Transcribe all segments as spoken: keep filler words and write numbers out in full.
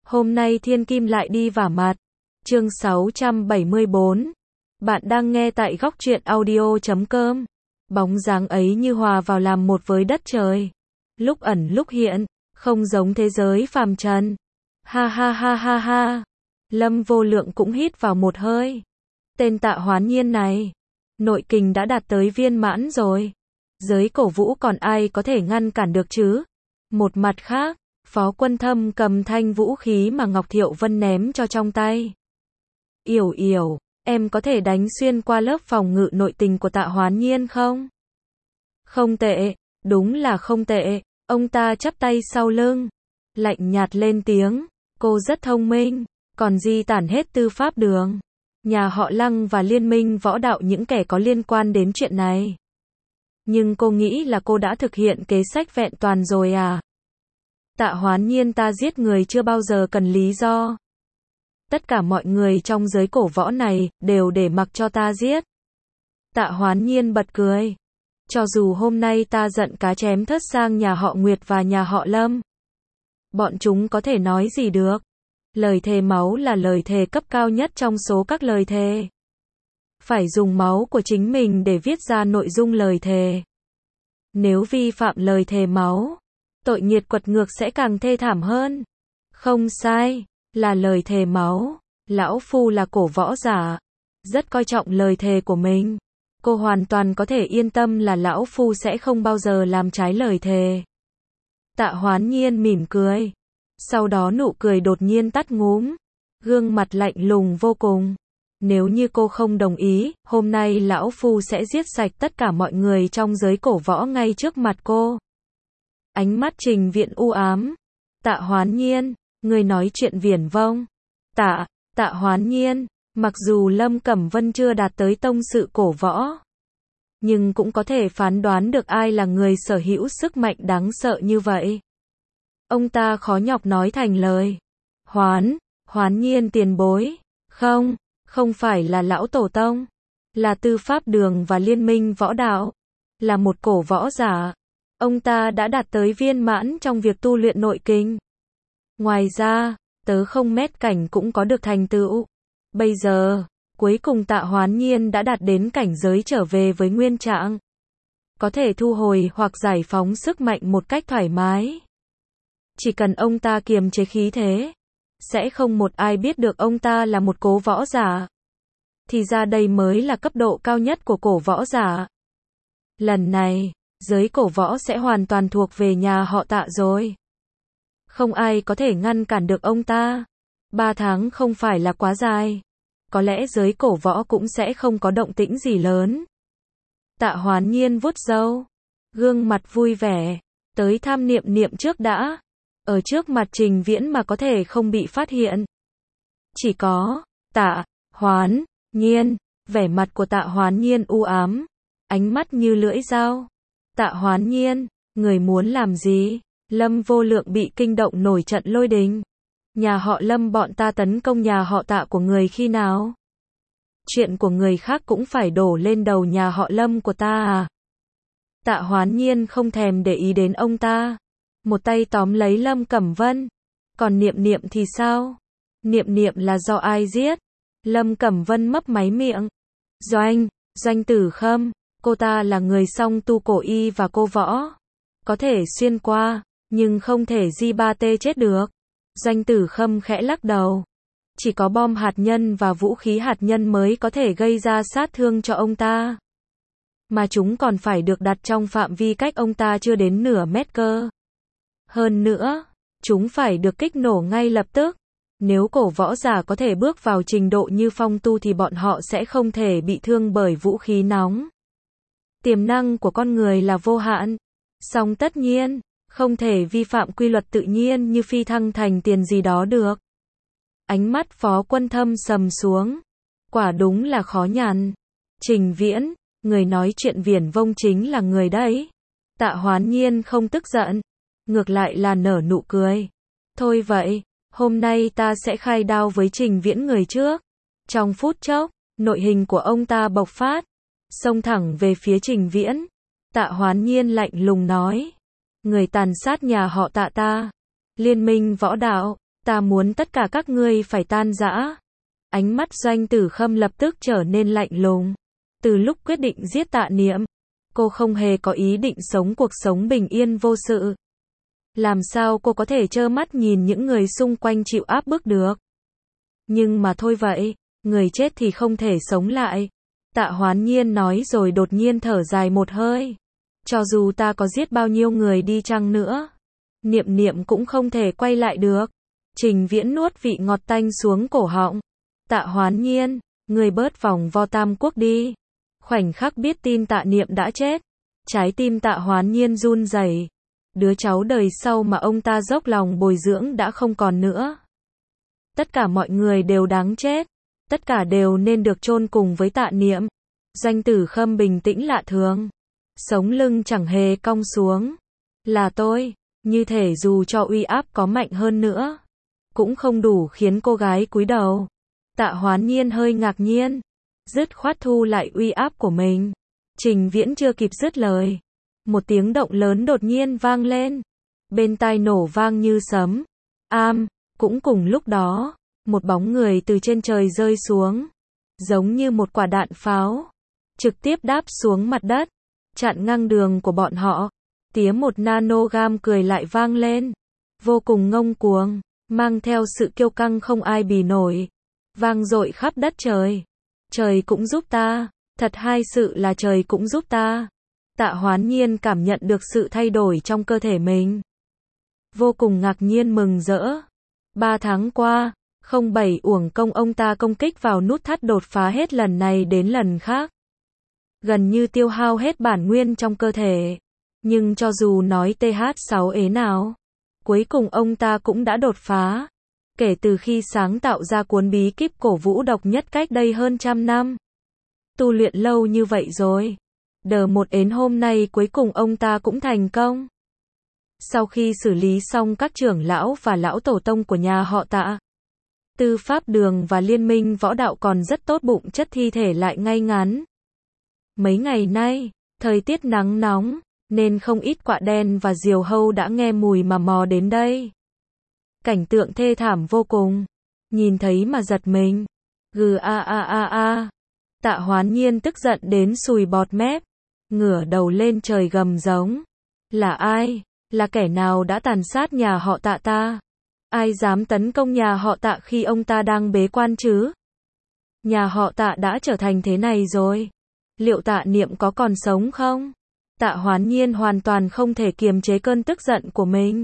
Hôm nay thiên kim lại đi vả mặt. Chương sáu trăm bảy mươi bốn. Bạn đang nghe tại góc truyện audio chấm com. Bóng dáng ấy như hòa vào làm một với đất trời. Lúc ẩn lúc hiện, không giống thế giới phàm trần. Ha ha ha ha ha. Lâm Vô Lượng cũng hít vào một hơi. Tên Tạ Hoán Nhiên này, nội kình đã đạt tới viên mãn rồi. Giới cổ vũ còn ai có thể ngăn cản được chứ? Một mặt khác, Phó Quân Thâm cầm thanh vũ khí mà Ngọc Thiệu Vân ném cho trong tay. Yểu yểu, em có thể đánh xuyên qua lớp phòng ngự nội tình của Tạ Hoán Nhiên không? Không tệ, đúng là không tệ. Ông ta chắp tay sau lưng, lạnh nhạt lên tiếng, cô rất thông minh, còn di tản hết tư pháp đường. Nhà họ Lăng và liên minh võ đạo những kẻ có liên quan đến chuyện này. Nhưng cô nghĩ là cô đã thực hiện kế sách vẹn toàn rồi à? Tạ Hoán Nhiên ta giết người chưa bao giờ cần lý do. Tất cả mọi người trong giới cổ võ này đều để mặc cho ta giết. Tạ Hoán Nhiên bật cười. Cho dù hôm nay ta giận cá chém thớt sang nhà họ Nguyệt và nhà họ Lâm, bọn chúng có thể nói gì được? Lời thề máu là lời thề cấp cao nhất trong số các lời thề. Phải dùng máu của chính mình để viết ra nội dung lời thề. Nếu vi phạm lời thề máu, tội nghiệt quật ngược sẽ càng thê thảm hơn. Không sai, là lời thề máu. Lão Phu là cổ võ giả, rất coi trọng lời thề của mình. Cô hoàn toàn có thể yên tâm là Lão Phu sẽ không bao giờ làm trái lời thề. Tạ Hoán Nhiên mỉm cười. Sau đó nụ cười đột nhiên tắt ngúm. Gương mặt lạnh lùng vô cùng. Nếu như cô không đồng ý, hôm nay Lão Phu sẽ giết sạch tất cả mọi người trong giới cổ võ ngay trước mặt cô. Ánh mắt Trình Viễn u ám. Tạ Hoán Nhiên, người nói chuyện viển vông. Tạ, Tạ Hoán Nhiên, mặc dù Lâm Cẩm Vân chưa đạt tới tông sự cổ võ, nhưng cũng có thể phán đoán được ai là người sở hữu sức mạnh đáng sợ như vậy. Ông ta khó nhọc nói thành lời. Hoán, Hoán Nhiên tiền bối. Không, không phải là lão tổ tông. Là tư pháp đường và liên minh võ đạo. Là một cổ võ giả. Ông ta đã đạt tới viên mãn trong việc tu luyện nội kinh. Ngoài ra, tớ không mét cảnh cũng có được thành tựu. Bây giờ, cuối cùng Tạ Hoán Nhiên đã đạt đến cảnh giới trở về với nguyên trạng. Có thể thu hồi hoặc giải phóng sức mạnh một cách thoải mái. Chỉ cần ông ta kiềm chế khí thế, sẽ không một ai biết được ông ta là một cố võ giả. Thì ra đây mới là cấp độ cao nhất của cổ võ giả. Lần này, giới cổ võ sẽ hoàn toàn thuộc về nhà họ Tạ rồi. Không ai có thể ngăn cản được ông ta. Ba tháng không phải là quá dài. Có lẽ giới cổ võ cũng sẽ không có động tĩnh gì lớn. Tạ Hoán Nhiên vuốt râu, gương mặt vui vẻ, tới tham niệm niệm trước đã. Ở trước mặt Trình Viễn mà có thể không bị phát hiện. Chỉ có, Tạ Hoán Nhiên, vẻ mặt của Tạ Hoán Nhiên u ám, ánh mắt như lưỡi dao. Tạ Hoán Nhiên, người muốn làm gì? Lâm Vô Lượng bị kinh động nổi trận lôi đình. Nhà họ Lâm bọn ta tấn công nhà họ Tạ của người khi nào? Chuyện của người khác cũng phải đổ lên đầu nhà họ Lâm của ta à? Tạ Hoán Nhiên không thèm để ý đến ông ta. Một tay tóm lấy Lâm Cẩm Vân. Còn Niệm Niệm thì sao? Niệm Niệm là do ai giết? Lâm Cẩm Vân mấp máy miệng. Doanh, Doanh Tử Khâm, cô ta là người song tu cổ y và cô võ. Có thể xuyên qua, nhưng không thể di ba tê chết được. Doanh Tử Khâm khẽ lắc đầu. Chỉ có bom hạt nhân và vũ khí hạt nhân mới có thể gây ra sát thương cho ông ta. Mà chúng còn phải được đặt trong phạm vi cách ông ta chưa đến nửa mét cơ. Hơn nữa, chúng phải được kích nổ ngay lập tức. Nếu cổ võ giả có thể bước vào trình độ như phong tu thì bọn họ sẽ không thể bị thương bởi vũ khí nóng. Tiềm năng của con người là vô hạn. Song tất nhiên, không thể vi phạm quy luật tự nhiên như phi thăng thành tiền gì đó được. Ánh mắt Phó Quân Thâm sầm xuống. Quả đúng là khó nhằn. Trình Viễn, người nói chuyện viển vông chính là người đấy. Tạ Hoán Nhiên không tức giận, ngược lại là nở nụ cười. Thôi vậy, hôm nay ta sẽ khai đao với Trình Viễn người trước. Trong phút chốc, nội hình của ông ta bộc phát, xông thẳng về phía Trình Viễn. Tạ Hoán Nhiên lạnh lùng nói. Người tàn sát nhà họ Tạ ta. Liên minh võ đạo, Ta muốn tất cả các ngươi phải tan rã. Ánh mắt Doanh Tử Khâm lập tức trở nên lạnh lùng. Từ lúc quyết định giết Tạ Niệm, cô không hề có ý định sống cuộc sống bình yên vô sự. Làm sao cô có thể trơ mắt nhìn những người xung quanh chịu áp bức được? Nhưng mà thôi vậy, người chết thì không thể sống lại. Tạ Hoán Nhiên nói rồi đột nhiên thở dài một hơi. Cho dù ta có giết bao nhiêu người đi chăng nữa, Niệm Niệm cũng không thể quay lại được. Trình Viễn nuốt vị ngọt tanh xuống cổ họng. Tạ Hoán Nhiên, người bớt vòng vo Tam Quốc đi. Khoảnh khắc biết tin Tạ Niệm đã chết, trái tim Tạ Hoán Nhiên run rẩy. Đứa cháu đời sau mà ông ta dốc lòng bồi dưỡng đã không còn nữa. Tất cả mọi người đều đáng chết. Tất cả đều nên được chôn cùng với Tạ Niệm. Doanh Tử Khâm bình tĩnh lạ thường. Sống lưng chẳng hề cong xuống. Là tôi, như thể dù cho uy áp có mạnh hơn nữa, cũng không đủ khiến cô gái cúi đầu. Tạ Hoán Nhiên hơi ngạc nhiên, dứt khoát thu lại uy áp của mình. Trình Viễn chưa kịp dứt lời, một tiếng động lớn đột nhiên vang lên. Bên tai nổ vang như sấm. Am, cũng cùng lúc đó, một bóng người từ trên trời rơi xuống, giống như một quả đạn pháo, trực tiếp đáp xuống mặt đất, chặn ngang đường của bọn họ. Tiếng một nanogam cười lại vang lên, vô cùng ngông cuồng, mang theo sự kiêu căng không ai bì nổi, vang dội khắp đất trời. Trời cũng giúp ta, thật hay sự là trời cũng giúp ta. Tạ Hoán Nhiên cảm nhận được sự thay đổi trong cơ thể mình, vô cùng ngạc nhiên mừng rỡ. Ba tháng qua, không bảy uổng công ông ta công kích vào nút thắt đột phá hết lần này đến lần khác, gần như tiêu hao hết bản nguyên trong cơ thể. Nhưng cho dù nói T H sáu ế nào, cuối cùng ông ta cũng đã đột phá. Kể từ khi sáng tạo ra cuốn bí kíp cổ vũ độc nhất cách đây hơn trăm năm. Tu luyện lâu như vậy rồi. Đờ một ến hôm nay cuối cùng ông ta cũng thành công. Sau khi xử lý xong các trưởng lão và lão tổ tông của nhà họ Tạ, Tư Pháp Đường và Liên minh võ đạo còn rất tốt bụng chất thi thể lại ngay ngắn. Mấy ngày nay, thời tiết nắng nóng, nên không ít quạ đen và diều hâu đã nghe mùi mà mò đến đây. Cảnh tượng thê thảm vô cùng, nhìn thấy mà giật mình. Gừ a a a a. Tạ Hoán Nhiên tức giận đến sùi bọt mép, ngửa đầu lên trời gầm giống. Là ai? Là kẻ nào đã tàn sát nhà họ Tạ ta? Ai dám tấn công nhà họ Tạ khi ông ta đang bế quan chứ? Nhà họ Tạ đã trở thành thế này rồi. Liệu Tạ Niệm có còn sống không? Tạ Hoán Nhiên hoàn toàn không thể kiềm chế cơn tức giận của mình.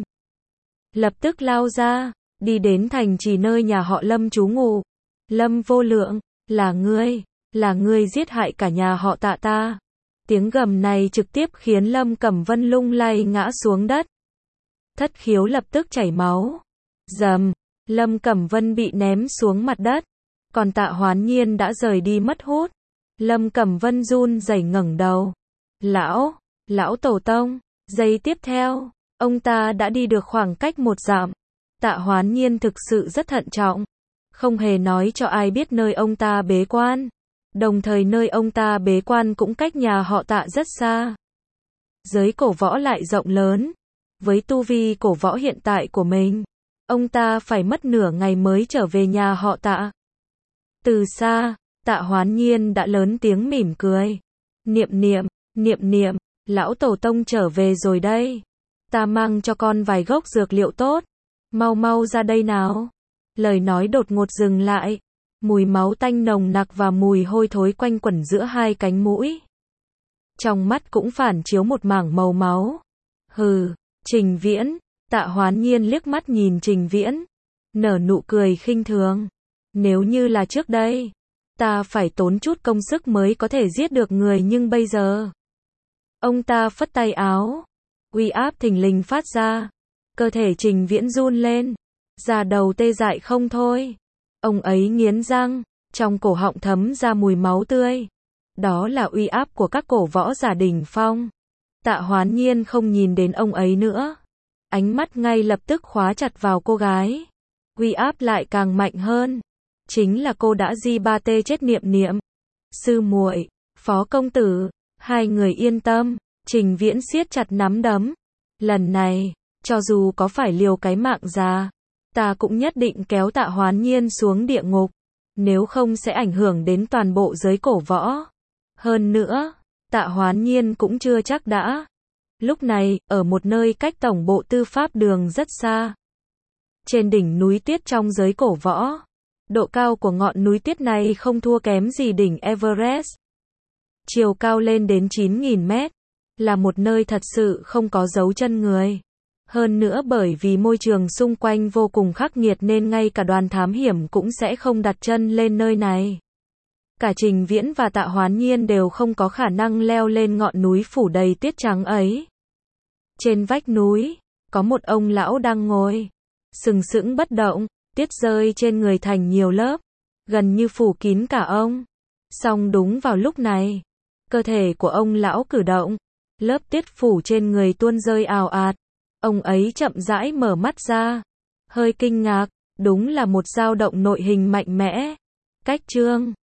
Lập tức lao ra, đi đến thành trì nơi nhà họ Lâm trú ngụ. Lâm Vô Lượng, là ngươi, là ngươi giết hại cả nhà họ Tạ ta. Tiếng gầm này trực tiếp khiến Lâm Cẩm Vân lung lay ngã xuống đất. Thất khiếu lập tức chảy máu. Dầm, Lâm Cẩm Vân bị ném xuống mặt đất. Còn Tạ Hoán Nhiên đã rời đi mất hút. Lâm Cẩm Vân run rẩy ngẩng đầu. Lão, lão tổ tông. Giây tiếp theo, ông ta đã đi được khoảng cách một dặm. Tạ Hoán Nhiên thực sự rất thận trọng, không hề nói cho ai biết nơi ông ta bế quan. Đồng thời nơi ông ta bế quan cũng cách nhà họ Tạ rất xa. Giới cổ võ lại rộng lớn. Với tu vi cổ võ hiện tại của mình, ông ta phải mất nửa ngày mới trở về nhà họ Tạ. Từ xa, Tạ Hoán Nhiên đã lớn tiếng mỉm cười. Niệm Niệm, Niệm Niệm, lão tổ tông trở về rồi đây. Ta mang cho con vài gốc dược liệu tốt. Mau mau ra đây nào. Lời nói đột ngột dừng lại. Mùi máu tanh nồng nặc và mùi hôi thối quanh quẩn giữa hai cánh mũi. Trong mắt cũng phản chiếu một mảng màu máu. Hừ, Trình Viễn. Tạ Hoán Nhiên liếc mắt nhìn Trình Viễn, nở nụ cười khinh thường. Nếu như là trước đây, ta phải tốn chút công sức mới có thể giết được người, nhưng bây giờ. Ông ta phất tay áo, uy áp thình lình phát ra. Cơ thể Trình Viễn run lên, da đầu tê dại không thôi. Ông ấy nghiến răng, trong cổ họng thấm ra mùi máu tươi. Đó là uy áp của các cổ võ giả đỉnh phong. Tạ Hoán Nhiên không nhìn đến ông ấy nữa. Ánh mắt ngay lập tức khóa chặt vào cô gái. Uy áp lại càng mạnh hơn. Chính là cô đã di ba tê chết Niệm Niệm. Sư muội, Phó công tử, hai người yên tâm. Trình Viễn siết chặt nắm đấm. Lần này, cho dù có phải liều cái mạng già, ta cũng nhất định kéo Tạ Hoán Nhiên xuống địa ngục, nếu không sẽ ảnh hưởng đến toàn bộ giới cổ võ. Hơn nữa, Tạ Hoán Nhiên cũng chưa chắc đã. Lúc này, ở một nơi cách tổng bộ tư pháp đường rất xa, trên đỉnh núi tuyết trong giới cổ võ, độ cao của ngọn núi tuyết này không thua kém gì đỉnh Everest. Chiều cao lên đến chín nghìn mét, là một nơi thật sự không có dấu chân người. Hơn nữa bởi vì môi trường xung quanh vô cùng khắc nghiệt nên ngay cả đoàn thám hiểm cũng sẽ không đặt chân lên nơi này. Cả Trình Viễn và Tạ Hoán Nhiên đều không có khả năng leo lên ngọn núi phủ đầy tuyết trắng ấy. Trên vách núi, có một ông lão đang ngồi, sừng sững bất động, tuyết rơi trên người thành nhiều lớp, gần như phủ kín cả ông. Song đúng vào lúc này, cơ thể của ông lão cử động, lớp tuyết phủ trên người tuôn rơi ào ạt. Ông ấy chậm rãi mở mắt ra, hơi kinh ngạc, đúng là một dao động nội hình mạnh mẽ. Cách chương